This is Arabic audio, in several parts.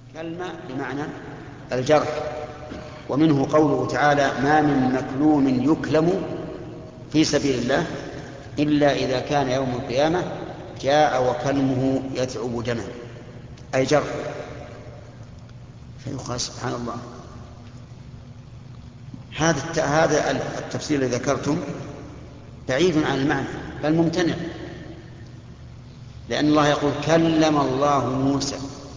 كلمة بمعنى الجرح. ومنه قوله تعالى: ما من مكلوم يكلم في سبيل الله إلا إذا كان يوم القيامة جاء وكلمه يتعب دمه، أي جرح. فيقال سبحان الله، هذا التفسير الذي ذكرتم بعيد عن المعنى بل ممتنع، لأن الله يقول: كلم الله موسى.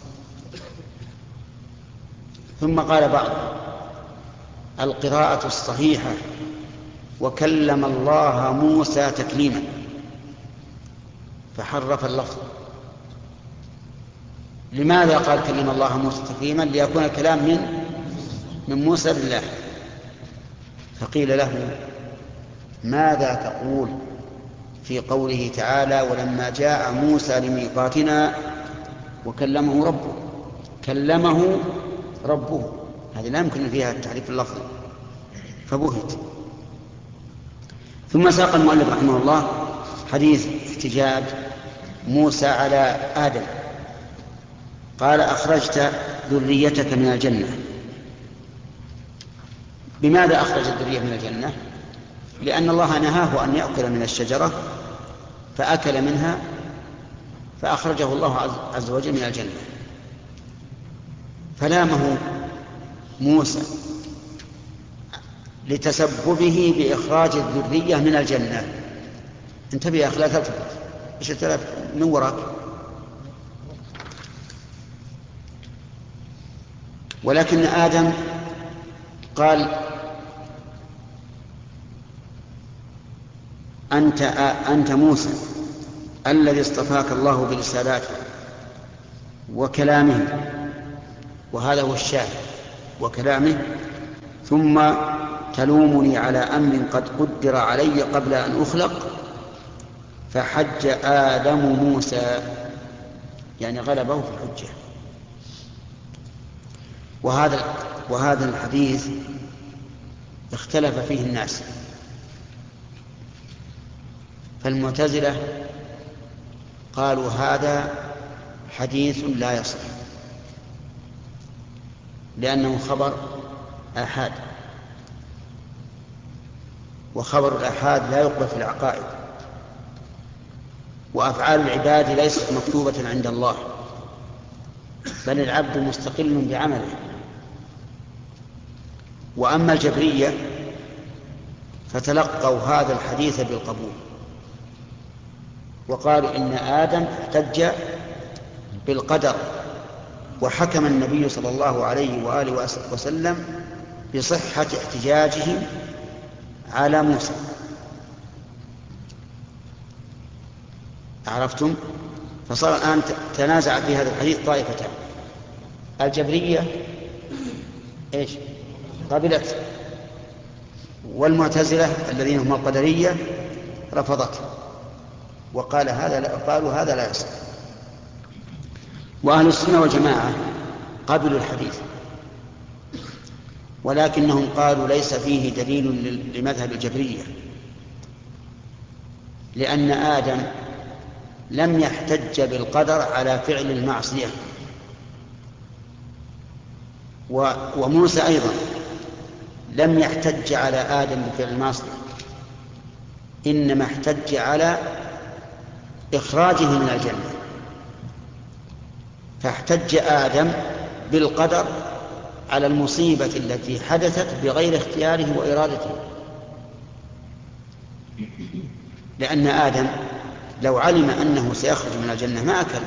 ثم قال بعض: القراءة الصحيحة وكلم الله موسى تكليما، فحرف اللفظ. لماذا قال كلم الله موسى تكليما؟ ليكون الكلام من موسى لله. فقيل له: ماذا تقول في قوله تعالى: ولما جاء موسى لميقاتنا وكلمه ربه؟ كلمه ربه، هذه لا يمكن فيها التحريف اللفظي، فبهت. ثم ساق المؤلف رحمه الله حديث احتجاج موسى على آدم، قال: أخرجت ذريتك من الجنة. بماذا أخرج الذرية من الجنة؟ لأن الله نهاه أن يأكل من الشجرة فأكل منها فأخرجه الله عز وجل من الجنة. فلامه موسى لتسببه بإخراج الذرية من الجنة. انتبه يا أخي لا تلتفت، إيش التلف من وراك؟ ولكن آدم قال: أنت موسى الذي اصطفاك الله برسالاته وكلامه، وهذا هو الشاهد، وكلامه، ثم تلومني على أمر قد قدر علي قبل أن أخلق. فحج آدم موسى، يعني غلبه في الحجة. وهذا الحديث اختلف فيه الناس، فالمعتزلة قالوا: هذا حديث لا يصح لأنه خبر آحاد، وخبر الآحاد لا يقبل في العقائد، وأفعال العباد ليست مكتوبة عند الله، بل العبد مستقل بعمله. وأما الجبرية فتلقوا هذا الحديث بالقبول، وقالوا: إن آدم احتج بالقدر، وحكم النبي صلى الله عليه وآله وسلم بصحة احتجاجهم على موسى. عرفتم؟ فصار الآن تنازع في هذا الحديث طائفتان: الجبرية إيش؟ قبلت، والمعتزلة الذين هم القدرية رفضته، قالوا هذا لا يصح. وأهل السنة والجماعة قبلوا الحديث، ولكنهم قالوا ليس فيه دليل لمذهب الجبرية، لأن آدم لم يحتج بالقدر على فعل المعصية، وموسى أيضا لم يحتج على آدم بفعل المعصية، إنما احتج على إخراجه من الجنة. فاحتج آدم بالقدر على المصيبة التي حدثت بغير اختياره وإرادته، لأن آدم لو علم أنه سيخرج من الجنة ما أكل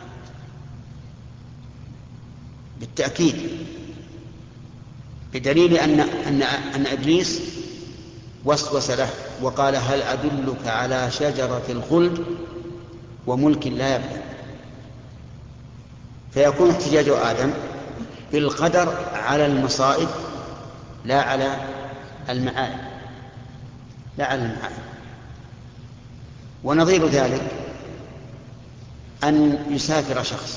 بالتأكيد، بدليل أن إبليس وسوس له وقال: هل أدلك على شجرة الخلد وملك لا يبلى. فيكون احتجاج آدم بالقدر على المصائب لا على المعائب. ونظير ذلك أن يسافر شخص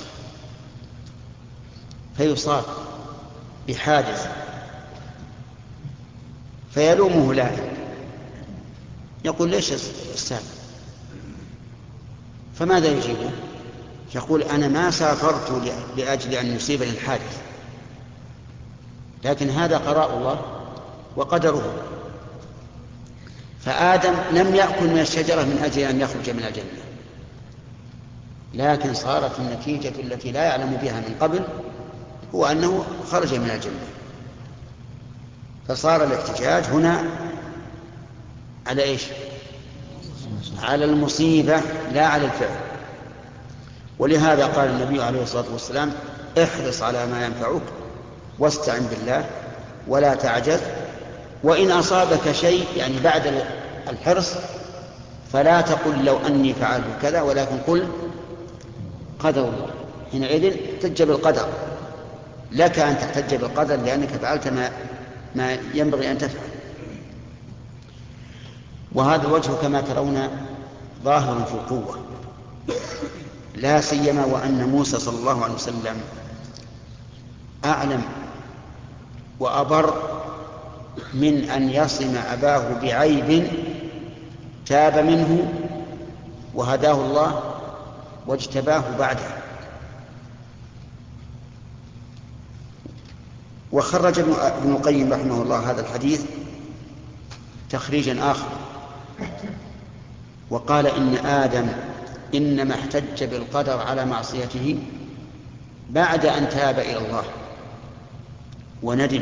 فيصاب بحادث فيلومه لاعب، يقول: ليش السافر؟ فماذا يجيبه؟ يقول أنا ما سافرت لأجل أن يصيبني الحادث، لكن هذا قضاء الله وقدره. فآدم لم يأكل من الشجرة من أجل أن يخرج من الجنة، لكن صارت النتيجة التي لا يعلم بها من قبل هو أنه خرج من الجنة. فصار الاحتجاج هنا على إيش؟ على المصيبة لا على الفعل. ولهذا قال النبي عليه الصلاة والسلام احرص على ما ينفعك واستعن بالله ولا تعجز، وإن أصابك شيء يعني بعد الحرص فلا تقل لو أني فعلت كذا، ولكن قل قدر الله. حينئذ احتج بالقدر، لك أن تحتج بالقدر لأنك فعلت ما ينبغي أن تفعل. وهذا الوجه كما ترون ظاهر في القوة، لا سيما وأن موسى صلى الله عليه وسلم أعلم وأبر من أن يصم أباه بعيب تاب منه وهداه الله واجتباه بعده. وخرج ابن القيم رحمه الله هذا الحديث تخريجا آخر، وقال إن آدم إنما احتج بالقدر على معصيته بعد أن تاب إلى الله وندم،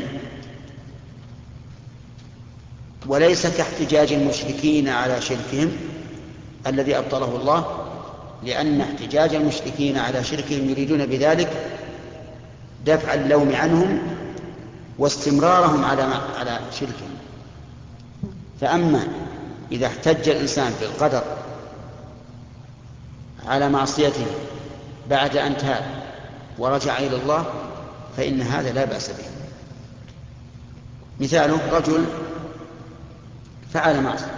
وليس كاحتجاج المشركين على شركهم الذي أبطله الله، لأن احتجاج المشركين على شركهم يريدون بذلك دفع اللوم عنهم واستمرارهم على شركهم. فأما إذا احتج الإنسان بالقدر على معصيته بعد أن تاب ورجع إلى الله فإن هذا لا بأس به. مثاله رجل فعل معصية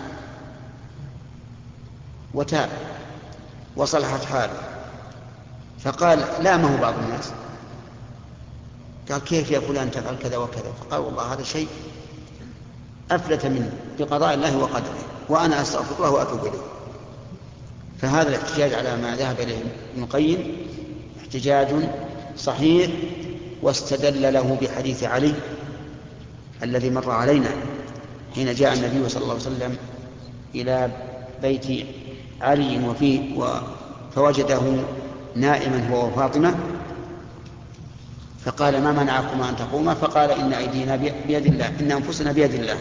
وتاب وصلحت حاله، فقال لامه بعض الناس، قال كيف يا فلان تفعل كذا وكذا؟ فقال والله هذا شيء أفلت منه بقضاء الله وقدره، وأنا أستغفر الله وأتوب إليه. فهذا الاحتجاج على ما ذهب إليه ابن القيم احتجاج صحيح، واستدل له بحديث علي الذي مر علينا حين جاء النبي صلى الله عليه وسلم إلى بيت علي فوجده نائما هو وفاطمة، فقال ما منعكما أن تقوما؟ فقال إن أيدينا بيد الله، إن أنفسنا بيد الله.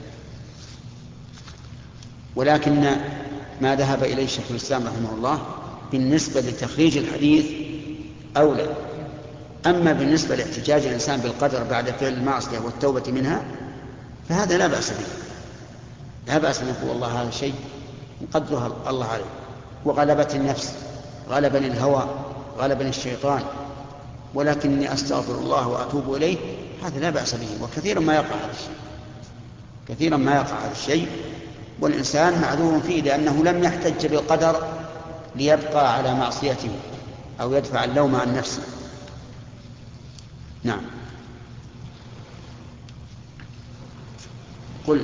ولكن ما ذهب إليه شيخ الإسلام رحمه الله بالنسبة لتخريج الحديث أولى. أما بالنسبة لاحتجاج الإنسان بالقدر بعد فعل المعصية والتوبة منها فهذا لا بأس به، لا بأس أن يقول والله هذا شيء قدره الله عليه، وغلبت النفس، غلبني الهوى، غلبني الشيطان، ولكني أستغفر الله وأتوب إليه، هذا لا بأس به. وكثيرا ما يقع هذا الشيء، كثيرا ما يقع هذا الشيء، والإنسان معذور فيه لأنه لم يحتج بالقدر ليبقى على معصيته أو يدفع اللوم عن نفسه. نعم. قل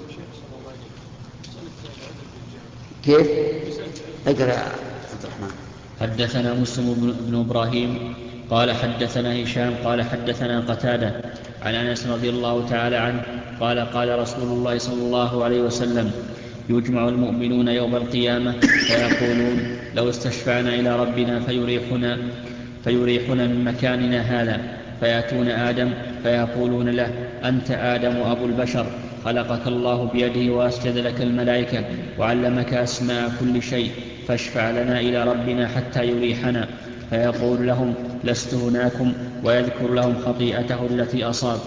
كيف؟ اقرأ عبد الرحمن. حدثنا مسلم بن إبراهيم قال حدثنا هشام قال حدثنا قتادة عن أنس رضي الله تعالى عنه قال قال رسول الله صلى الله عليه وسلم يجمع المؤمنون يوم القيامة فيقولون لو استشفعنا إلى ربنا فيريحنا من مكاننا هذا، فيأتون آدم فيقولون له أنت آدم أبو البشر، خلقك الله بيده وأسجد لك الملائكة وعلمك أسماء كل شيء، فاشفع لنا إلى ربنا حتى يريحنا. فيقول لهم لست هناكم، ويذكر لهم خطيئته التي أصاب.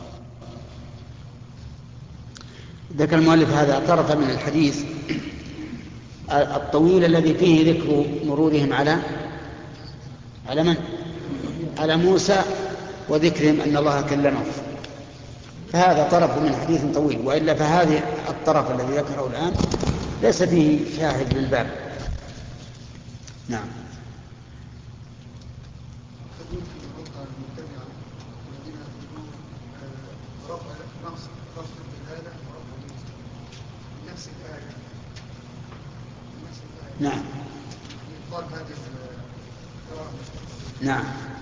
ذكر المؤلف هذا طرفا من الحديث الطويل الذي فيه ذكر مرورهم على من؟ على موسى، وذكرهم أن الله كلمه. فهذا طرف من حديث طويل، وإلا فهذه الطرف الذي ذكره الآن ليس فيه شاهد للباب. نعم. نعم. نعم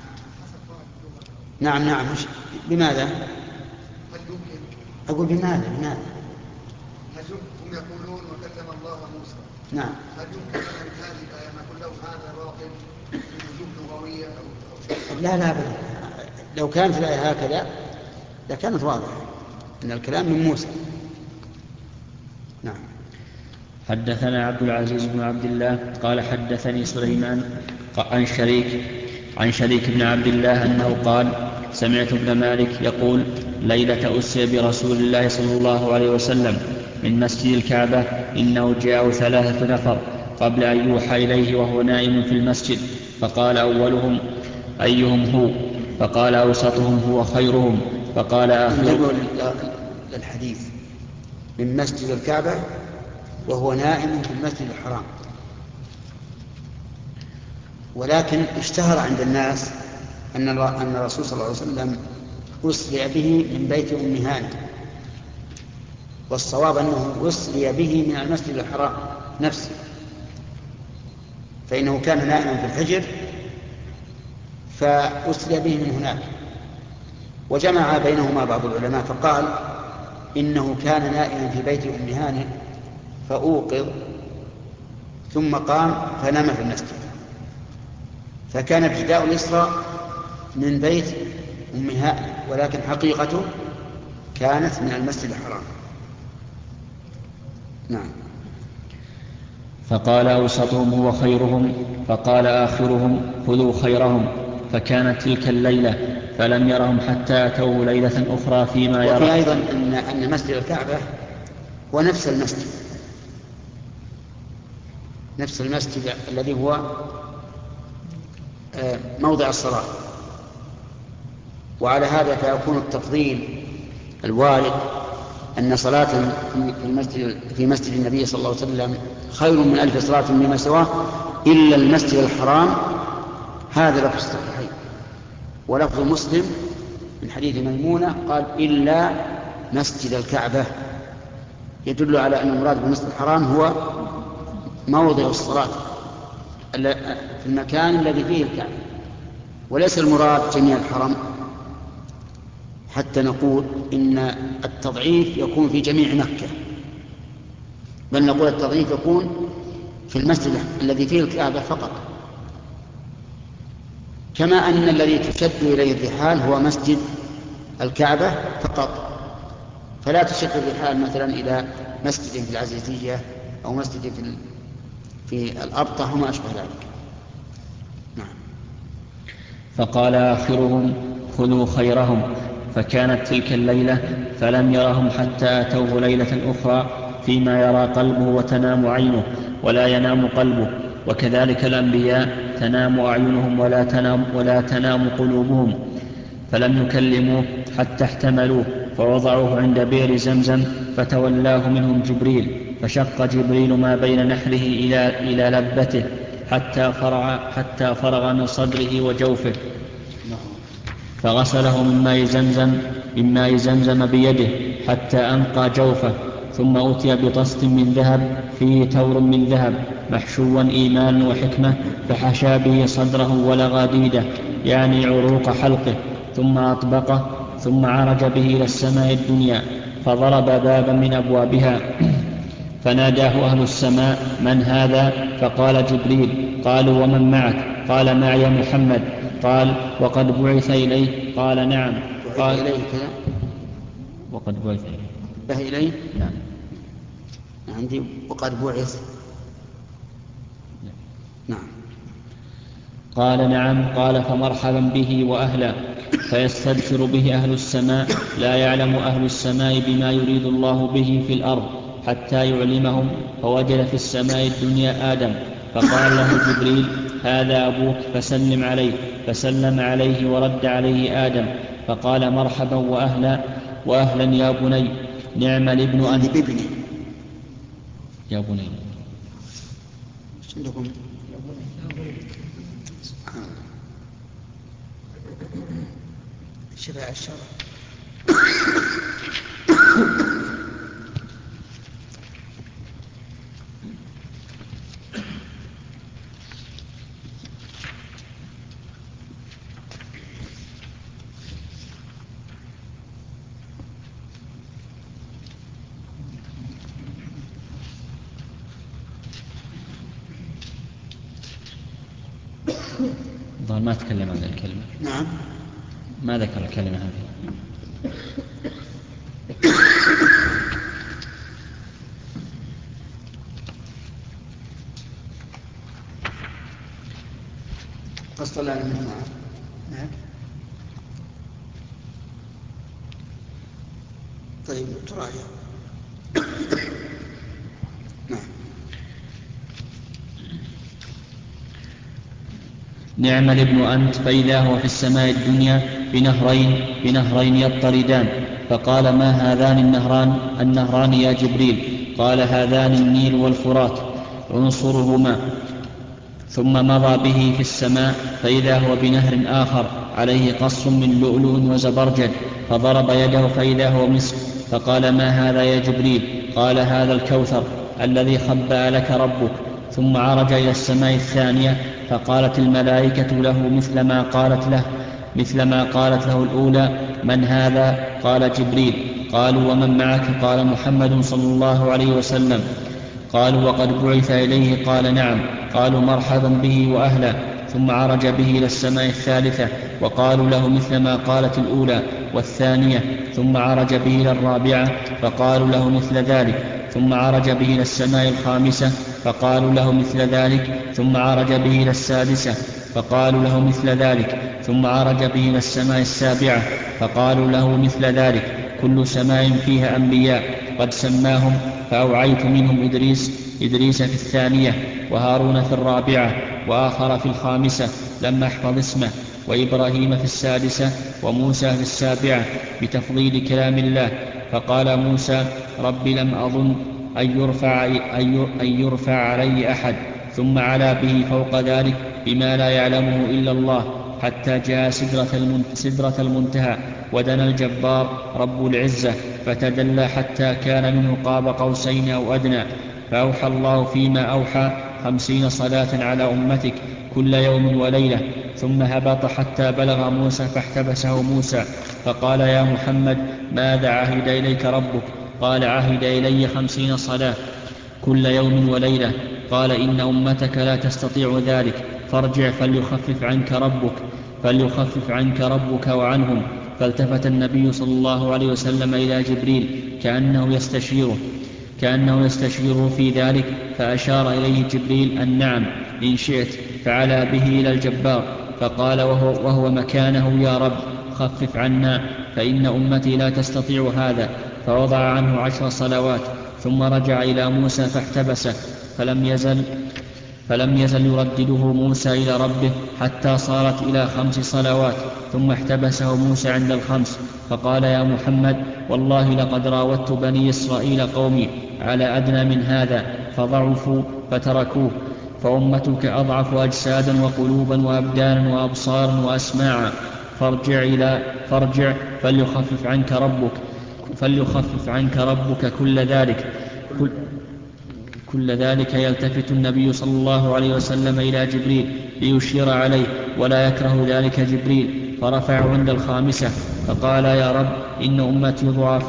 نعم نعم. بماذا؟ هل يمكن؟ أقول بماذا؟ هل هم يقولون وكلم الله موسى. نعم. هل يمكن أن هذه الآية نقول له هذا باطل من وجوه لغوية أو لا أبدا. لو كانت الآية هكذا لكانت واضحة أن الكلام من موسى. نعم. حدثنا عبد العزيز بن عبد الله قال حدثني سليمان عن شريك بن عبد الله أنه قال سمعت ابن مالك يقول ليلة أسري برسول الله صلى الله عليه وسلم من مسجد الكعبة إنه جاءه 3 نفر قبل أن يوحى إليه وهو نائم في المسجد، فقال أولهم أيهم هو؟ فقال أوسطهم هو خيرهم، فقال آخرهم. الحديث من مسجد الكعبة وهو نائم في المسجد الحرام، ولكن اشتهر عند الناس أن الرسول صلى الله عليه وسلم أسري به من بيت أم هانئ، والصواب أنه أسري به من المسجد الحرام نفسه، فإنه كان نائما في الحجر فأسري به من هناك. وجمع بينهما بعض العلماء فقال إنه كان نائما في بيت أم هانئ فأوقظ ثم قام فنام في المسجد، فكان ابتداء الإسراء من بيت أم هانئ، ولكن حقيقته كانت من المسجد الحرام. نعم. فقال أوسطهم هو خيرهم، فقال آخرهم خذوا خيرهم، فكانت تلك الليلة فلم يرهم حتى أتوه ليلة أخرى فيما يرى. وفي أيضا أن مسجد الكعبة هو نفس المسجد الذي هو موضع الصلاة، وعلى هذا فيكون التفضيل الوارد أن صلاة في مسجد النبي صلى الله عليه وسلم خير من 1000 صلاة فيما سواه إلا المسجد الحرام. هذا لفظ الصحيحين، ولفظ مسلم من حديث ميمونة قال إلا مسجد الكعبة، يدل على أن المراد بالمسجد الحرام هو موضع الصلاة في المكان الذي فيه الكعبة، وليس المراد جميع الحرم، حتى نقول إن التضعيف يكون في جميع مكة، بل نقول التضعيف يكون في المسجد الذي فيه الكعبة فقط، كما أن الذي تشد إليه الرحال هو مسجد الكعبة فقط، فلا تشد الرحال مثلا إلى مسجد في العزيزية أو مسجد في الأبطح وما أشبه ذلك. نعم. فقال آخرهم خذوا خيرهم، فكانت تلك الليلة فلم يرهم حتى أتوه ليلة أخرى فيما يرى قلبه وتنام عينه ولا ينام قلبه، وكذلك الأنبياء تنام أعينهم ولا تنام قلوبهم، فلم يكلموه حتى احتملوه فوضعوه عند بئر زمزم، فتولاه منهم جبريل، فشق جبريل ما بين نحره إلى لبته حتى فرغ من صدره وجوفه، فغسله من ماء زمزم بيده حتى أنقى جوفه، ثم أتي بطست من ذهب فيه تور من ذهب محشوا إيمان وحكمة، فحشى به صدره ولغاديده يعني عروق حلقه، ثم أطبقه، ثم عرج به إلى السماء الدنيا، فضرب بابا من أبوابها فناداه أهل السماء من هذا؟ فقال جبريل. قالوا ومن معك؟ قال معي محمد. قال وقد بعث إليه؟ قال نعم. قال وقد بعث إليه. نعم. عندي وقد بعث. نعم. قال نعم. قال فمرحبا به وأهلا، فيستبشر به أهل السماء، لا يعلم أهل السماء بما يريد الله به في الأرض حتى يعلمهم، فوجد في السماء الدنيا آدم، فقال له جبريل هذا أبوك فسلم عليه، فسلم عليه ورد عليه آدم، فقال مرحبا وأهلا يا بني، نعم الابن أنت. يا بني شفاء الشرع. ظهر ما تكلم عن الكلمة. نعم ما ذكر الكلمة هذه. فاصطلع منه. نعم طيب تراجع. نعم. نعم الابن أنت، فإذا هو في السماء الدنيا بنهرين يضطردان، فقال ما هذان النهران يا جبريل؟ قال هذان النيل والفرات عنصرهما. ثم مضى به في السماء، فإذا هو بنهر آخر عليه قص من لؤلؤ وزبرجد، فضرب يده فإذا هو مسك، فقال ما هذا يا جبريل؟ قال هذا الكوثر الذي خبأ لك ربك. ثم عرج إلى السماء الثانية، فقالت الملائكة له مثل ما قالت له الأولى: من هذا؟ قال جبريل. قالوا ومن معك؟ قال محمد صلى الله عليه وسلم. قالوا وقد بعث إليه؟ قال نعم. قالوا مرحبا به وأهلا. ثم عرج به إلى السماء الثالثة، وقالوا له مثل ما قالت الأولى والثانية. ثم عرج به إلى الرابعة، فقالوا له مثل ذلك. ثم عرج به إلى السماء الخامسة، فقالوا له مثل ذلك. ثم عرج به إلى السادسة، فقالوا له مثل ذلك. ثم عرج به إلى السماء السابعة، فقالوا له مثل ذلك. كل سماء فيها أنبياء قد سماهم، فأوعيت منهم إدريس في الثانية، وهارون في الرابعة، وآخر في الخامسة لم أحفظ اسمه، وإبراهيم في السادسة، وموسى في السابعة، بتفضيل كلام الله. فقال موسى رب لم أظن أن يرفع علي أحد. ثم علا به فوق ذلك بما لا يعلمه إلا الله، حتى جاء سدرة المنتهى، ودنا الجبار رب العزة فتدلى حتى كان منه قاب قوسين أو أدنى. فأوحى الله فيما أوحى 50 صلاة على أمتك كل يوم وليلة. ثم هبط حتى بلغ موسى، فاحتبسه موسى، فقال يا محمد ماذا عهد إليك ربك؟ قال عهد إلي 50 صلاة كل يوم وليلة. قال إن أمتك لا تستطيع ذلك، فارجع فليخفف عنك ربك وعنهم. فالتفت النبي صلى الله عليه وسلم إلى جبريل كأنه يستشيره في ذلك، فأشار إليه جبريل أن نعم إن شئت. فعلى به إلى الجبار، فقال وهو مكانه يا رب خفف عنا، فإن أمتي لا تستطيع هذا. فوضع عنه 10 صلوات. ثم رجع إلى موسى فاحتبسه، فلم يزل يردده موسى إلى ربه حتى صارت إلى 5 صلوات. ثم احتبسه موسى عند 5، فقال يا محمد والله لقد راودت بني إسرائيل قومي على أدنى من هذا فضعفوا فتركوه، فأمتك أضعف أجسادا وقلوبا وأبدانا وأبصارا وأسماعا. فارجع فليخفف عنك ربك كل ذلك. يلتفت النبي صلى الله عليه وسلم إلى جبريل ليشير عليه، ولا يكره ذلك جبريل، فرفعه عند 5 فقال يا رب إن أمتي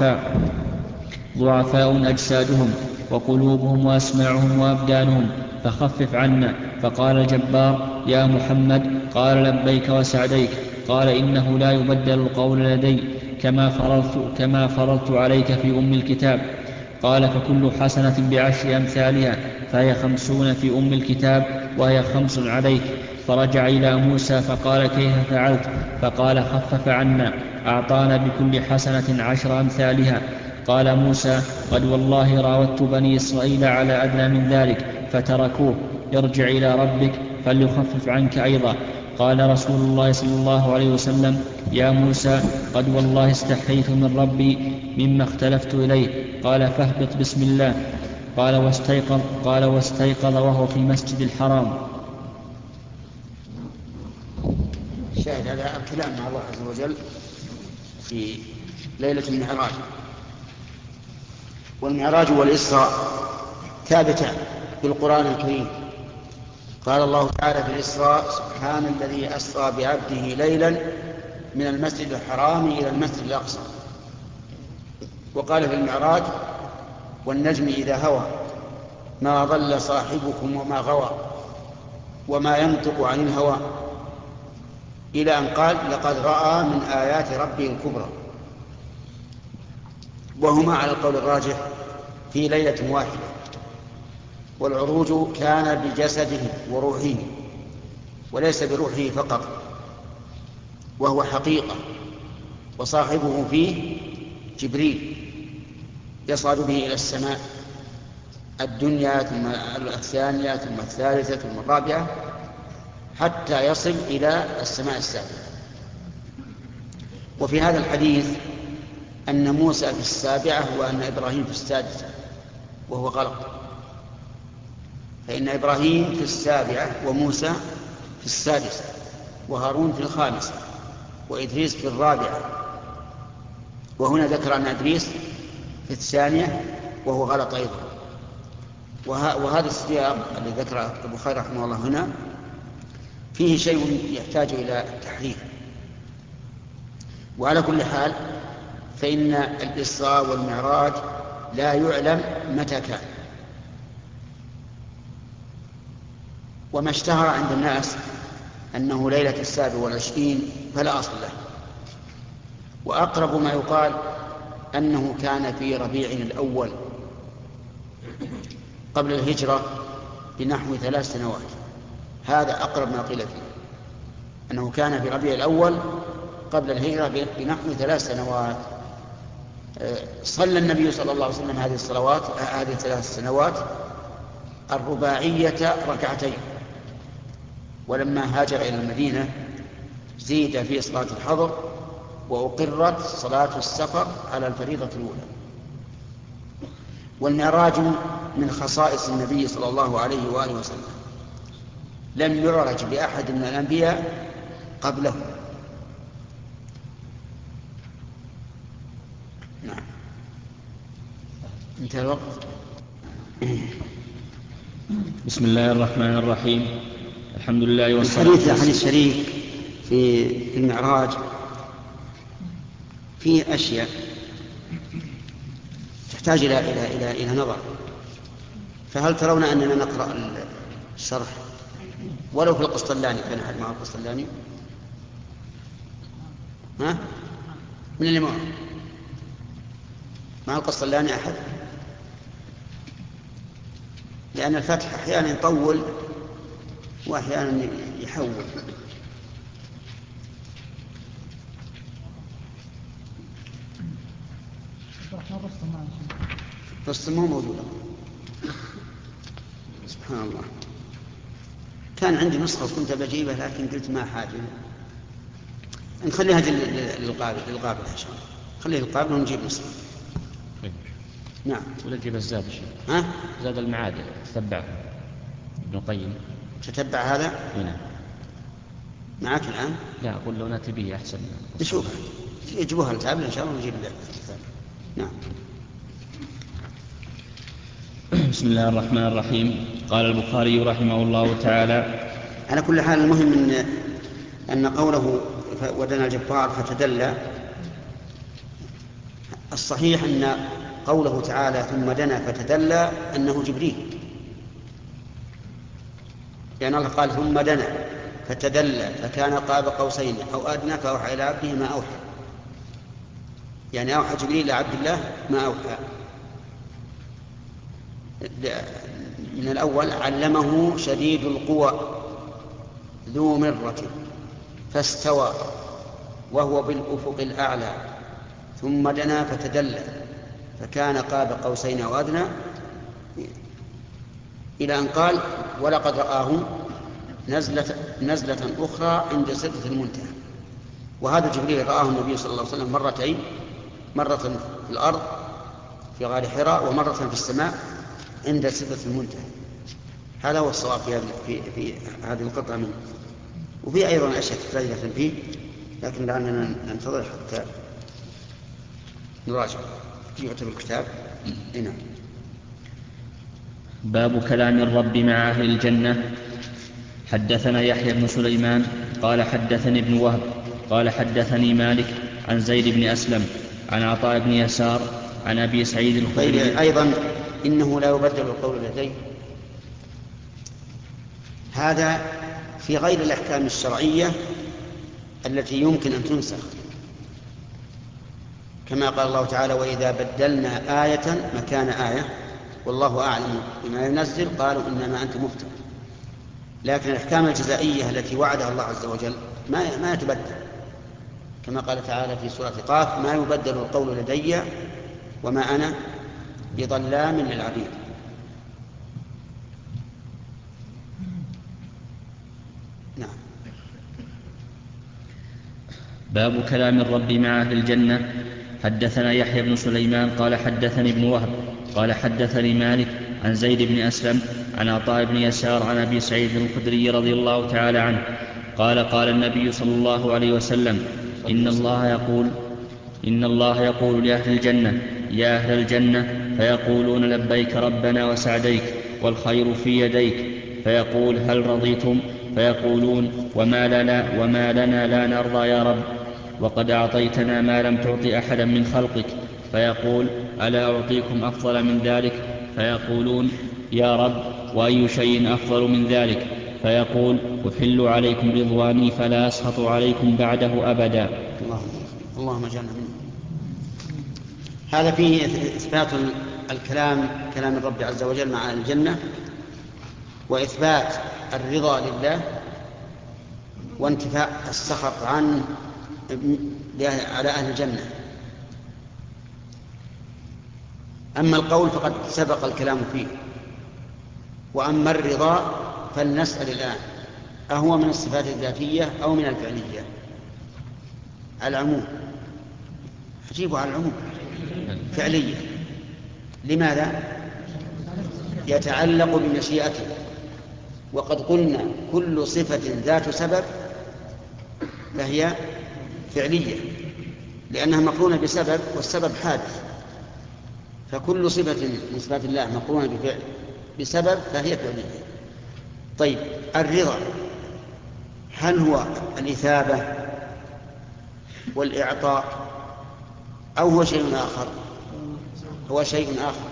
ضعفاء أجسادهم وقلوبهم وأسماعهم وأبدانهم، فخفف عنا. فقال الجبار يا محمد قال لبيك وسعديك. قال إنه لا يبدل القول لدي كما فرضت عليك في الكتاب. قال فكل حسنة ب10 أمثالها، فهي 50 في الكتاب، وهي 5 عليك. فرجع إلى موسى فقال كيف فعلت؟ فقال خفف عنا، أعطانا بكل حسنة 10 أمثالها. قال موسى قد والله راودت بني إسرائيل على أدنى من ذلك فتركوه، ارجع إلى ربك فليخفف عنك أيضا. قال رسول الله صلى الله عليه وسلم يا موسى قد والله استحييت من ربي مما اختلفت إليه. قال فاهبط بسم الله. قال واستيقظ وهو في المسجد الحرام. شاهد على الكلام مع الله عز وجل في ليلة المعراج. والمعراج والإسراء ثابتان في القرآن الكريم. قال الله تعالى في الإسراء سبحان الذي أسرى بعبده ليلا من المسجد الحرام إلى المسجد الأقصى. وقال في المعراج والنجم إذا هوى ما ضل صاحبكم وما غوى وما ينطق عن الهوى إلى أن قال لقد رأى من آيات ربه الكبرى، وهما على القول الراجح في ليلة واحدة. والعروج كان بجسده وروحه وليس بروحه فقط، وهو حقيقة، وصاحبه فيه جبريل يصعد به إلى السماء الدنيا ثم الثانية ثم الثالثة ثم الرابعة حتى يصل إلى السماء السابعة. وفي هذا الحديث أن موسى في السابعة وأن إبراهيم في السادسة، وهو غلط، فإن إبراهيم في السابعة وموسى في السادسة وهارون في الخامسة وإدريس في الرابعة، وهنا ذكر أن إدريس في الثانية وهو غلط أيضا. وهذا السياق الذي ذكره البخاري رحمه الله هنا فيه شيء يحتاج إلى التحريف. وعلى كل حال فإن الإسراء والمعراج لا يعلم متى كان، وما اشتهر عند الناس أنه ليلة 27 فلا أصل له. وأقرب ما يقال أنه كان في ربيع الأول قبل الهجرة بنحو 3 سنوات، هذا أقرب ما قيل فيه، أنه كان في ربيع الأول قبل الهجرة بنحو 3 سنوات. صلى النبي صلى الله عليه وسلم هذه 3 سنوات الرباعية ركعتين، ولما هاجر إلى المدينة زيد في صلاة الحضر وأقرت صلاة السفر على الفريضة الأولى. والمعراج من خصائص النبي صلى الله عليه وآله وسلم، لم يعرج بأحد من الأنبياء قبله. نعم، انتهى الوقت. بسم الله الرحمن الرحيم، الحمد لله والصلاة الحديث عن الشريك في المعراج فيه أشياء تحتاج إلى نظر. فهل ترون أننا نقرأ الشرح ولو في القسطلاني؟ كان أحد مع القسطلاني؟ ها؟ من اللي مع القسطلاني أحد؟ لأن الفتح أحيانا يطول وأحيانا يحول. رسم مو موجود، سبحان الله. كان عندي نسخة وكنت بجيبها لكن قلت ما حاجة، نخليها للقابل إن شاء الله، خليه للقابل ونجيب نسخة. نعم. ولا تجيب الزاد شيء؟ ها؟ زاد المعاد تتبعه ابن القيم. تتبع هذا؟ نعم. معك الآن؟ لا، أقول لو نأتي به أحسن. نشوف يجيبوها التابلة إن شاء الله ونجيب الكتاب. نعم. بسم الله الرحمن الرحيم. قال البخاري رحمه الله تعالى: على كل حال المهم أن قوله ودنا الجبار فتدلى، الصحيح أن قوله تعالى ثم دنا فتدلى أنه جبريل، لأن الله قال ثم دنا فتدلى فكان قاب قوسين أو أدنى فأوحى إلى عبده ما أوحى، يعني أوحى جبريل إلى عبد الله ما أوحى. من الأول علمه شديد القوى ذو مرة فاستوى وهو بالأفق الأعلى ثم دنا فتدلى فكان قاب قوسين أو أدنى، إلى أن قال ولقد رآه نزلة أخرى عند سدرة المنتهى. وهذا جبريل رآه النبي صلى الله عليه وسلم مرتين، مرة في الأرض في غار حراء ومرة في السماء عند سدرة المنتهى. هذا هو الصواب في هذه القطعة منه. وفي أيضا أشياء فائدة فيه، لكن لعلنا ننتظر حتى نراجع يعتبر الكتاب. هنا باب كلام الرب مع أهل الجنة. حدثنا يحيى بن سليمان قال حدثني ابن وهب قال حدثني مالك عن زيد بن أسلم عن عطاء بن يسار عن أبي سعيد الخدري. أيضا إنه لا يبدل القول لديه، هذا في غير الأحكام الشرعية التي يمكن أن تنسخ، كما قال الله تعالى: وإذا بدلنا آية مكان آية والله أعلم بما ينزل قالوا إنما أنت مفتر. لكن الأحكام الجزائية التي وعدها الله عز وجل ما يتبدل، كما قال تعالى في سورة قاف: ما يبدل القول لدي وما أنا بظلام للعبيد. نعم. باب كلام الرب مع أهل الجنة. حدثنا يحيى بن سليمان قال حدثني ابن وهب قال حدثني مالك عن زيد بن أسلم عن عطاء بن يسار عن أبي سعيد الخدري رضي الله تعالى عنه قال: قال النبي صلى الله عليه وسلم: إن الله يقول لأهل الجنة: يا أهل الجنة، فيقولون: لبيك ربنا وسعديك والخير في يديك. فيقول: هل رضيتم؟ فيقولون: وما لنا لا نرضى يا رب، وقد أعطيتنا ما لم تعط أحدا من خلقك. فيقول: ألا أعطيكم أفضل من ذلك؟ فيقولون: يا رب، وأي شيء أفضل من ذلك؟ فيقول: أحل عليكم رضواني فلا أسخط عليكم بعده أبدا. اللهم اجعلنا منه. هذا فيه إثبات كلام الرب عز وجل مع أهل الجنة، وإثبات الرضا لله، وانتفاء السخط عنه على أهل الجنة. أما القول فقد سبق الكلام فيه، وأما الرضا فلنسأل الآن: أهو من الصفات الذاتية أو من الفعلية؟ العموم. أجيبوا على العموم. فعلية. لماذا؟ يتعلق بمشيئته، وقد قلنا كل صفة ذات سبب فهي فعلية، لأنها مقرونة بسبب، والسبب حادث. فكل صفة من صفات الله مقرونة بسبب فهي فعلية. طيب، الرضا هل هو الإثابة والإعطاء أو هو شيء آخر؟ هو شيء آخر،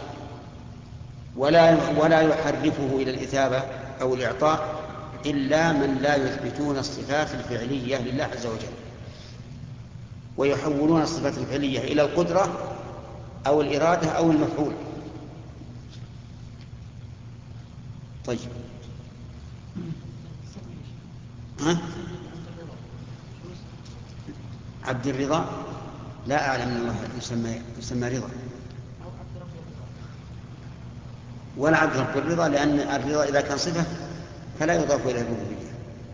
ولا يحرفه إلى الإثابة أو الإعطاء إلا من لا يثبتون الصفات الفعلية لله عز وجل، ويحولون الصفات الفعلية إلى القدرة أو الإرادة أو المفعول. طيب، عبد الرضا لا أعلم أن الله يسمى رضا، ولا عبد رب الرضا، لأن الرضا إذا كان صفة فلا يضاف إلى الربوبية.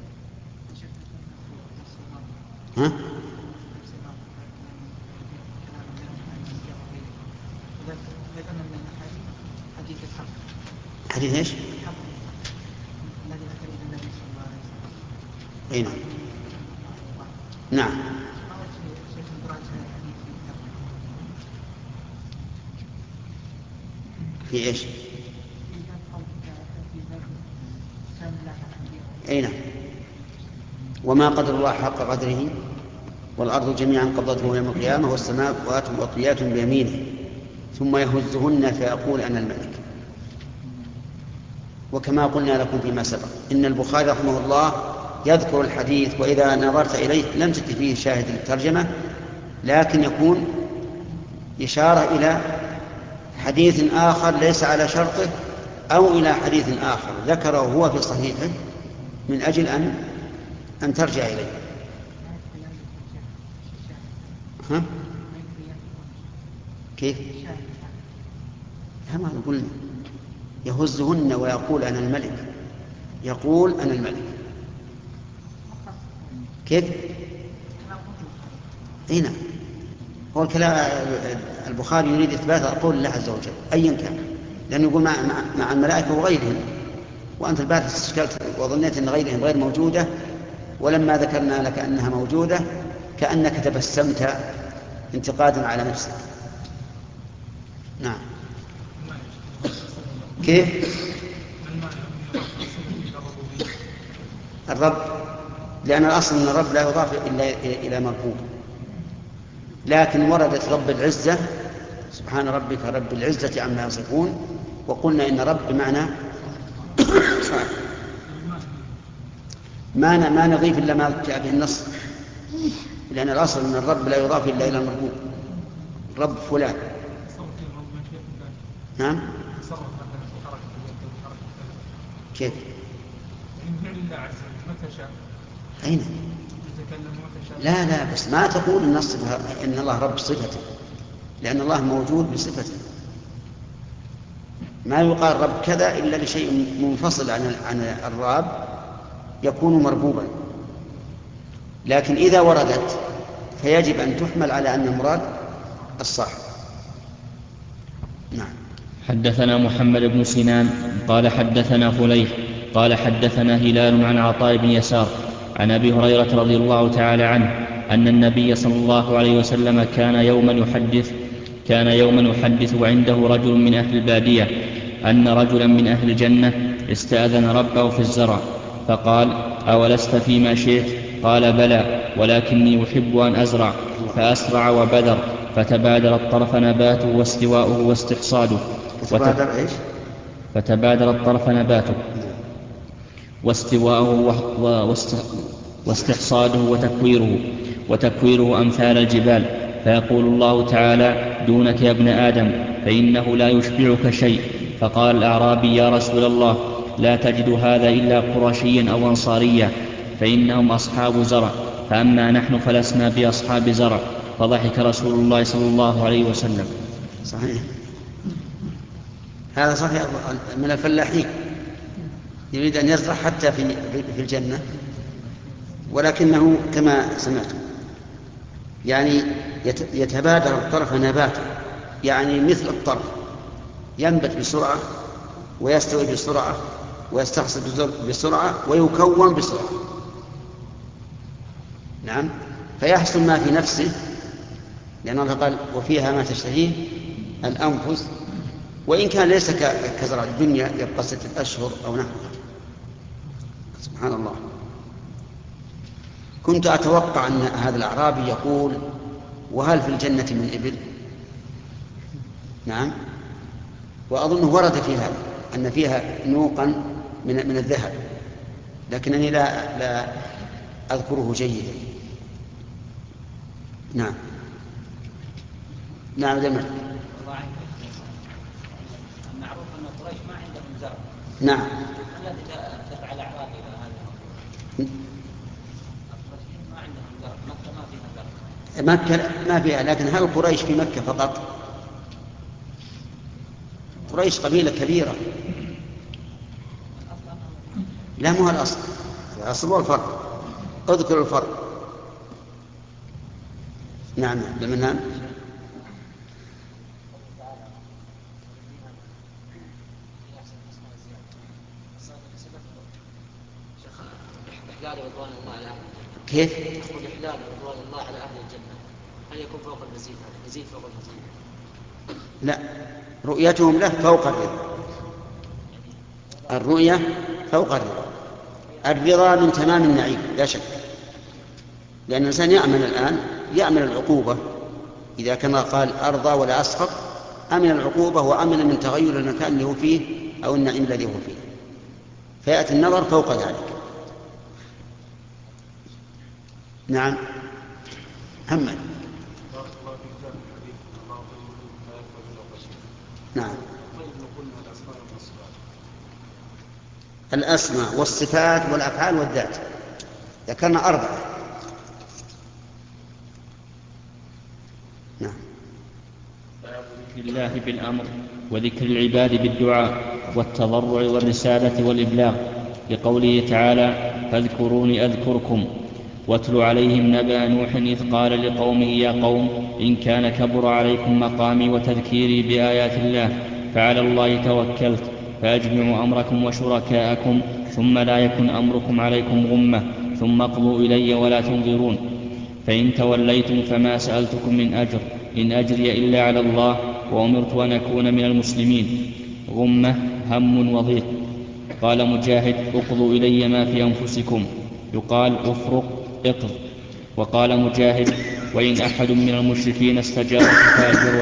حديث ايش؟ اي نعم. نعم. في ايش؟ اي نعم. وما قدر الله حق قدره والأرض جميعا قبضته يوم القيامة والسماوات مطويات بيمينه ثم يهزهن فيقول أنا الملك. وكما قلنا لكم فيما سبق إن البخاري رحمه الله يذكر الحديث، وإذا نظرت إليه لم تجد فيه شاهد للترجمة، لكن يكون إشارة إلى حديث آخر ليس على شرطه، أو إلى حديث آخر ذكره هو في صحيحه من أجل أن ترجع إليه. كيف؟ كما قلنا يهزهن ويقول أنا الملك، يقول أنا الملك. كيف؟ هنا هو الكلام. البخاري يريد إثبات قول الله عز وجل أيا كان، لأنه يقول مع الملائكة وغيرهم، وأنت البارح استشكلت وظنيت أن غيرهم غير موجودة، ولما ذكرنا لك أنها موجودة كأنك تبسمت انتقادا على نفسك. نعم. كيف؟ الرب، لأن الأصل أن الرب لا يضاف إلا إلى مربوب، لكن وردت رب العزة، سبحان ربك رب العزة عما يصفون، وقلنا إن رب بمعنى ما نضيف إلا ما جاء به النص لأن الأصل أن الرب لا يضاف إلا إلى المربوب، رب فلان. نعم. كيف؟ أين؟ لا بس ما تقول إن الله رب صفته، لأن الله موجود بصفته. ما يقال رب كذا إلا لشيء منفصل عن الرب يكون مربوبا، لكن إذا وردت فيجب أن تحمل على أن المراد الصاحب. نعم. حدثنا محمد بن سنان قال حدثنا فليح قال حدثنا هلال عن عطاء بن يسار عن أبي هريرة رضي الله تعالى عنه أن النبي صلى الله عليه وسلم كان يوما يحدث وعنده رجل من أهل البادية أن رجلا من أهل الجنة استأذن ربه في الزرع فقال: أولست فيما شئت؟ قال: بلى، ولكني أحب أن أزرع. فأسرع وبذر، فتبادر الطرف نباته واستواؤه واستحصاده. فتبادر الطرف نباته واستواؤه واستحصاده وتكويره أمثال الجبال. فيقول الله تعالى: دونك يا ابن آدم، فإنه لا يشبعك شيء. فقال الأعرابي: يا رسول الله، لا تجد هذا إلا قرشيا أو أنصاريا، فإنهم أصحاب زرع، فأما نحن فلسنا بأصحاب زرع. فضحك رسول الله صلى الله عليه وسلم. صحيح، هذا صحيح من الفلاحين، يريد أن يزرع حتى في الجنة، ولكنه كما سمعت يعني يتبادر الطرف نباته، يعني مثل الطرف ينبت بسرعة ويستوي بسرعة ويستخصب بسرعة ويكون بسرعة. نعم، فيحصل ما في نفسه، لأن الله قال: وفيها ما تشتهيه الأنفس، وإن كان ليس كزرع الدنيا يبقى 6 أشهر أو نحوها. سبحان الله. كنت أتوقع أن هذا الأعرابي يقول: وهل في الجنة من إبل؟ نعم، وأظنه ورد في هذا أن فيها نوقا من الذهب، لكنني لا أذكره جيدا. نعم. نعم دمر. المعروف أن قريش ما عندهم زرع. نعم. الذي دفع الأعراب إلى هذا ما عندهم زرع، مكة ما فيها زرع. مكة ما فيها، لكن هل قريش في مكة فقط؟ قريش قبيلة كبيرة. لا، مو الأصل، الأصل هو الفرق. اذكر الفرق. نعم بالمنام. كيف؟ الإحلال رضوان الله على أهل الجنة هل يكون فوق المزيد؟ المزيد فوق المزيد؟ لا، رؤيتهم له فوق الرضا. الرؤية فوق الرضا. الرضا من تمام النعيم لا شك، لأن الإنسان يأمن الآن، يأمن العقوبة إذا كان قال أرضى ولا أسخط، أمن العقوبة وأمن من تغير المكان اللي هو فيه أو النعيم الذي هو فيه، فيأتي النظر فوق ذلك. نعم محمد. نعم، الأسماء والصفات والأفعال والذات ذكرنا 4. نعم. ذكر الله بالأمر وذكر العباد بالدعاء والتضرع والرسالة والإبلاغ، لقوله تعالى: فاذكروني أذكركم. واتل عليهم نبأ نوح إذ قال لقومه: يا قوم، إن كان كبر عليكم مقامي وتذكيري بآيات الله فعلى الله توكلت، فأجمعوا أمركم وشركاءكم ثم لا يكن أمركم عليكم غمة، ثم اقضوا إلي ولا تنظرون. فإن توليتم فما سألتكم من أجر، إن أجري إلا على الله، وأمرت أن أكون من المسلمين. غمة هم وضيق. قال مجاهد: اقضوا إلي ما في أنفسكم، يقال افرق اقض. وقال مجاهد: وإن أحد من المشركين استجارك فأجره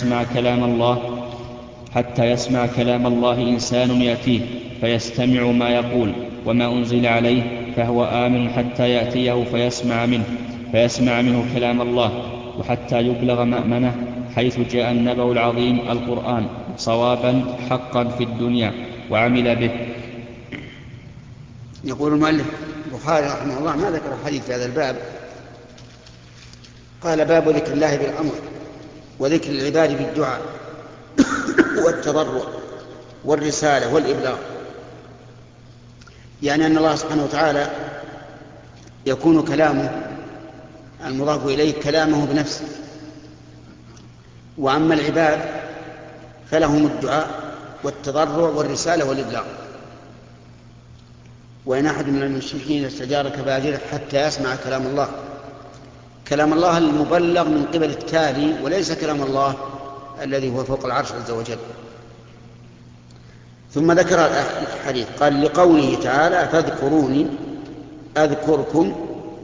حتى يسمع كلام الله إنسان يأتيه فيستمع ما يقول وما أنزل عليه، فهو آمن حتى يأتيه فيسمع منه، فيسمع منه كلام الله، وحتى يبلغ مأمنه، حيث جاء النبأ العظيم القرآن صوابا حقا في الدنيا وعمل به. يقول المؤلف البخاري رحمه الله ما ذكر حديث في هذا الباب، قال باب ذكر الله بالأمر وذكر العباد بالدعاء والتضرع والرسالة والإبلاغ، يعني أن الله سبحانه وتعالى يكون كلامه المضاف إليه كلامه بنفسه، وأما العباد فلهم الدعاء والتضرع والرسالة والإبلاغ. وإن أحد من المشركين استجارك فأجره حتى يسمع كلام الله، كلام الله المبلغ من قبل التالي، وليس كلام الله الذي هو فوق العرش عز وجل. ثم ذكر الحديث قال لقوله تعالى فاذكروني أذكركم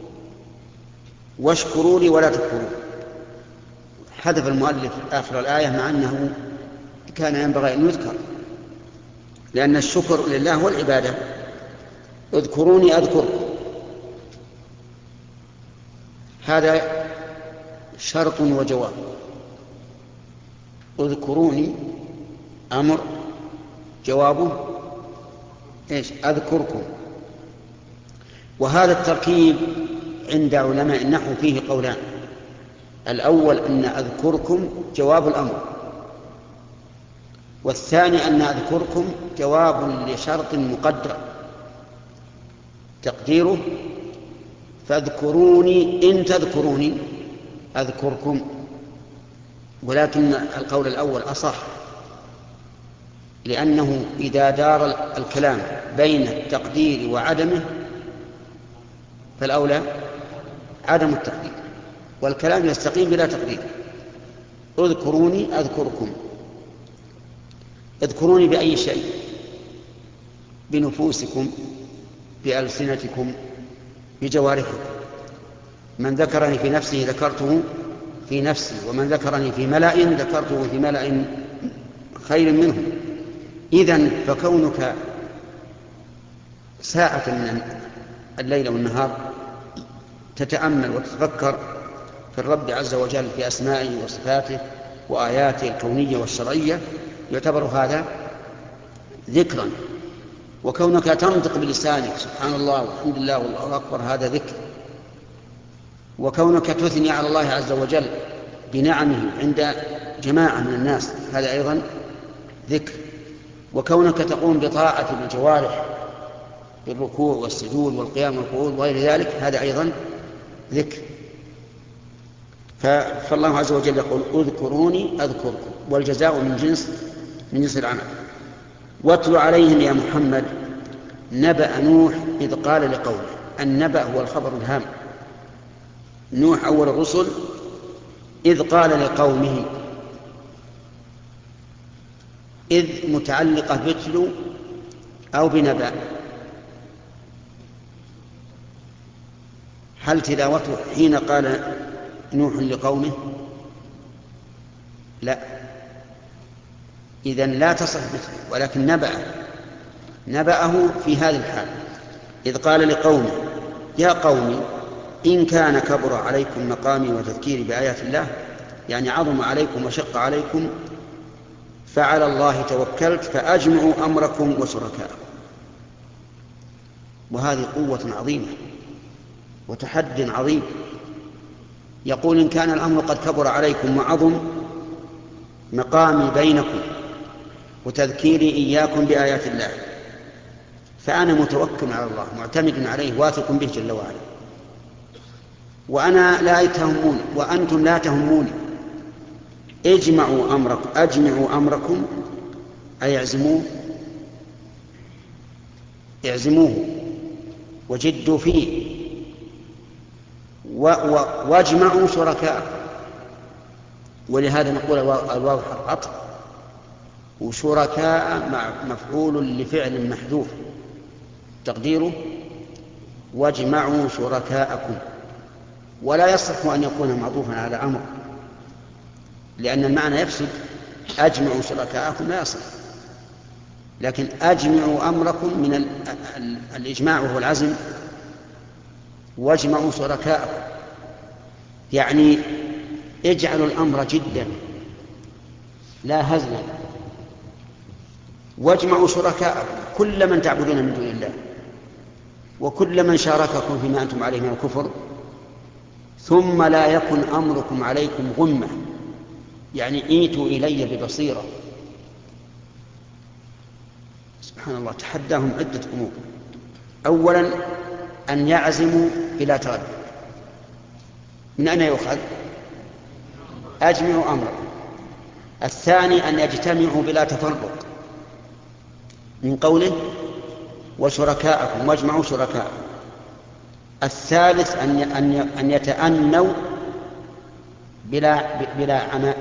واشكروا لي ولا تكفرون. حذف المؤلف آخر الآية مع أنه كان ينبغي أن يذكر، لأن الشكر لله والعبادة. اذكروني أذكركم، هذا شرط وجواب. اذكروني أمر، جوابه إيش؟ أذكركم. وهذا التركيب عند علماء النحو فيه قولان: الأول أن أذكركم جواب الأمر، والثاني أن أذكركم جواب لشرط مقدر تقديره فاذكروني إن تذكروني أذكركم. ولكن القول الأول أصح، لأنه إذا دار الكلام بين التقدير وعدمه فالأولى عدم التقدير، والكلام يستقيم بلا تقدير. اذكروني أذكركم. اذكروني بأي شيء، بنفوسكم، بألسنتكم، بجوارحكم. من ذكرني في نفسه ذكرته في نفسي، ومن ذكرني في ملأ ذكرته في ملأ خير منهم. إذن فكونك ساعة من الليل والنهار تتأمل وتتفكر في الرب عز وجل في أسمائه وصفاته وآياته الكونية والشرعية يعتبر هذا ذكرا. وكونك تنطق بلسانك سبحان الله والحمد لله والله أكبر هذا ذكر. وكونك تثني على الله عز وجل بنعمه عند جماعة من الناس هذا أيضا ذكر. وكونك تقوم بطاعة بالجوارح بالركوع والسجود والقيام والقعود وغير ذلك هذا أيضا ذكر. فالله عز وجل يقول اذكروني أذكركم، والجزاء من جنس العمل. واتل عليهم يا محمد نبأ نوح إذ قال لقومه. النبأ هو الخبر الهام. نوح أول الرسل إذ قال لقومه، إذ متعلقة بتلو أو بنبأ. هل تلاوته حين قال نوح لقومه؟ لا، إذن لا تصح بتلو، ولكن نبأه في هذه الحال. إذ قال لقومه يا قوم إن كان كبر عليكم مقامي وتذكيري بآيات الله، يعني عظم عليكم وشق عليكم، فعلى الله توكلت فأجمعوا أمركم وشركاءكم. وهذه قوة عظيمة وتحد عظيم. يقول إن كان الأمر قد كبر عليكم وعظم مقامي بينكم وتذكيري إياكم بآيات الله، فأنا متوكل على الله معتمد عليه واثق به جل وعلا، وأنا لا تهموني وأنتم لا تهموني. أجمعوا أمركم أي اعزموه وجدوا فيه، واجمعوا شركاء. ولهذا نقول الواو حرف عطف، وشركاء مفعول لفعل محذوف تقديره واجمعوا شركاءكم. ولا يصح أن يكون معطوفا على أمر، لأن المعنى يفسد. أجمعوا شركاءكم لا يصح، لكن أجمعوا أمركم من الإجماع وهو العزم، واجمعوا شركاءكم يعني اجعلوا الأمر جدا لا هزلا، واجمعوا شركاءكم كل من تعبدون من دون الله وكل من شارككم فيما أنتم عليه من الكفر، ثم لا يكن أمركم عليكم غمة، يعني ايتوا إلي ببصيرة. سبحان الله، تحداهم عدة أمور. أولا أن يعزموا بلا تردد. من أين يؤخذ؟ أجمعوا أمركم. الثاني أن يجتمعوا بلا تفرق، من قوله وشركاءكم واجمعوا شركاءكم. الثالث أن يتأنوا بلا عناء،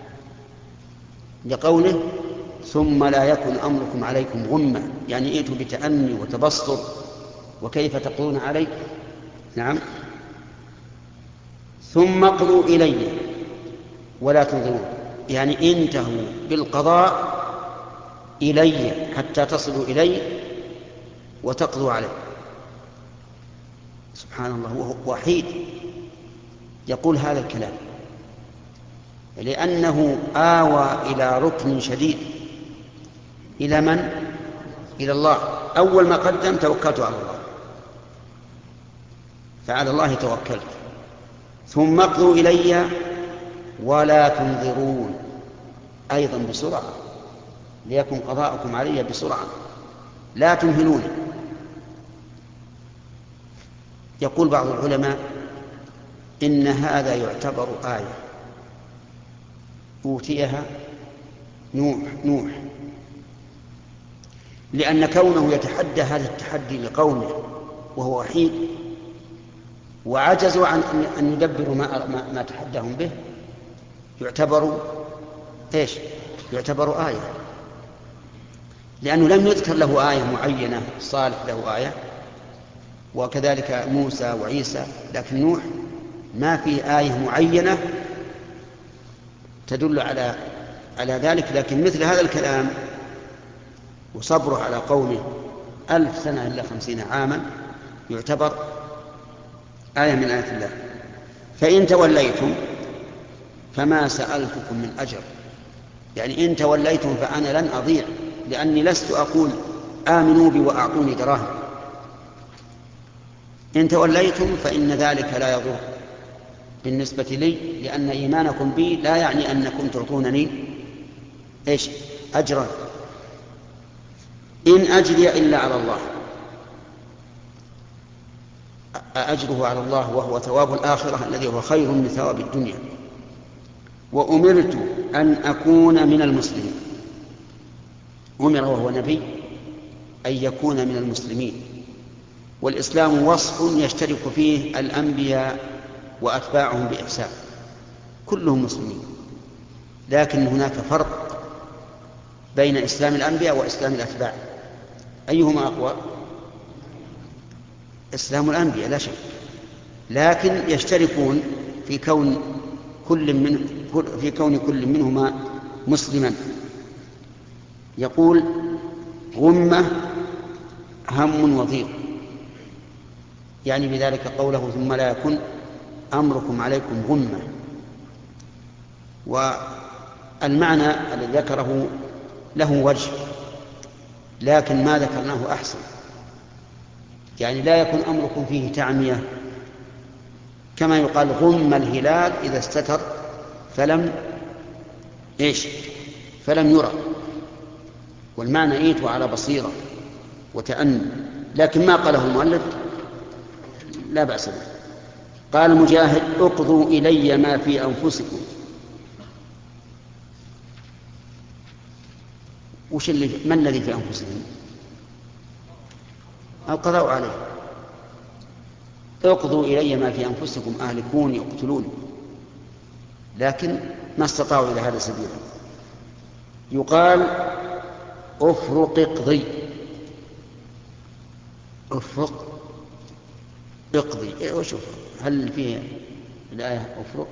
لقوله ثم لا يكن أمركم عليكم غمة، يعني ائتوا بتأني وتبسط وكيف تقضون علي. نعم. ثم اقضوا إلي ولا تنظرون، يعني انتهوا بالقضاء إلي حتى تصلوا إلي وتقضوا علي. سبحان الله، وهو وحيد يقول هذا الكلام، لأنه آوى إلى ركن شديد. إلى من؟ إلى الله. أول ما قدم توكلت على الله، فعلى الله توكلت. ثم اقضوا إلي ولا تنظرون، أيضا بسرعة، ليكن قضاءكم علي بسرعة، لا تمهلون. يقول بعض العلماء إن هذا يعتبر آية أوتيها نوح، لأن كونه يتحدى هذا التحدي لقومه وهو وحيد وعجزوا عن أن يدبروا ما تحداهم به، يعتبر آية، لأنه لم يذكر له آية معينة. صالح له آية، وكذلك موسى وعيسى، لكن نوح ما فيه آية معينة تدل على ذلك. لكن مثل هذا الكلام وصبره على قومه 1000 سنة إلا 50 عاما يعتبر آية من آيات الله. فإن توليتم فما سألتكم من أجر، يعني إن توليتم فأنا لن أضيع، لأني لست أقول آمنوا بي وأعطوني دراهم. إن توليتم فإن ذلك لا يضر بالنسبة لي، لأن إيمانكم بي لا يعني أنكم تعطونني أجرا. إن أجري إلا على الله، أجره على الله وهو ثواب الآخرة الذي هو خير من ثواب الدنيا. وأمرت أن أكون من المسلمين، أمر وهو نبي أن يكون من المسلمين. والإسلام وصف يشترك فيه الأنبياء وأتباعهم بإحسان، كلهم مسلمين، لكن هناك فرق بين إسلام الأنبياء وإسلام الأتباع. أيهما أقوى؟ إسلام الأنبياء لا شك، لكن يشتركون في كون كل منهما مسلما. يقول غمة هم وضيق، يعني بذلك قوله ثم لا يكن أمركم عليكم غمة. والمعنى الذي ذكره له وجه، لكن ما ذكرناه أحسن، يعني لا يكن أمركم فيه تعمية، كما يقال غم الهلال إذا استتر فلم يرى. والمعنى ايتوا على بصيرة وتأني، لكن ما قاله المؤلف لا بأس به. قال مجاهد اقضوا إلي ما في أنفسكم. ما الذي في أنفسهم؟ القضاء عليه. اقضوا إلي ما في أنفسكم أهلكوني اقتلوني، لكن ما استطاعوا إلى هذا سبيلا. يقال افرق اقضي، افرق اقضي. وشوف هل فيه الآية افرق؟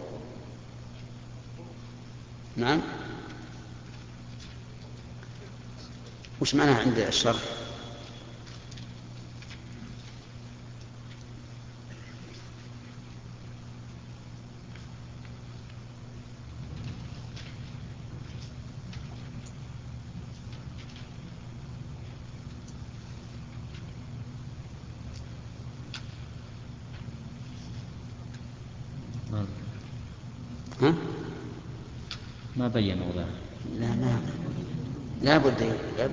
نعم. وش معناها عند الشرح؟ ما بينوا ذلك. لا لا بد.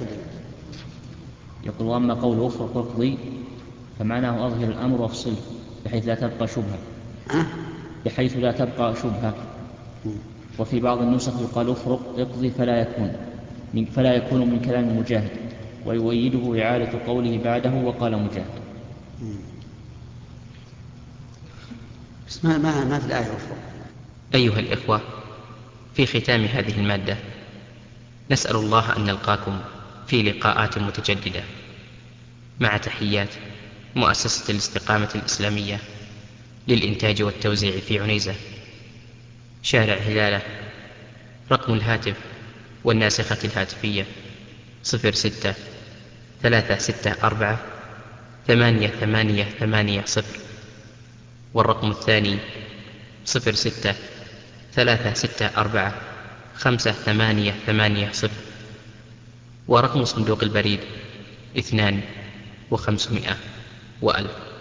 يقول وأما قول أفرق اقضي فمعناه أظهر الأمر وافصله بحيث لا تبقى شبهة. بحيث لا تبقى شبهة. وفي بعض النسخ يقال افرق اقضي فلا يكون من كلام مجاهد، ويؤيده إعادة قوله بعده وقال مجاهد. بس ما في الآية افرق. أيها الإخوة، في ختام هذه المادة نسأل الله أن نلقاكم في لقاءات متجددة، مع تحيات مؤسسة الاستقامة الإسلامية للإنتاج والتوزيع في عنيزة، شارع هلالة. رقم الهاتف والناسخة الهاتفية 06-364-8880، والرقم الثاني 06-364-5880، ورقم صندوق البريد 2500 و1000.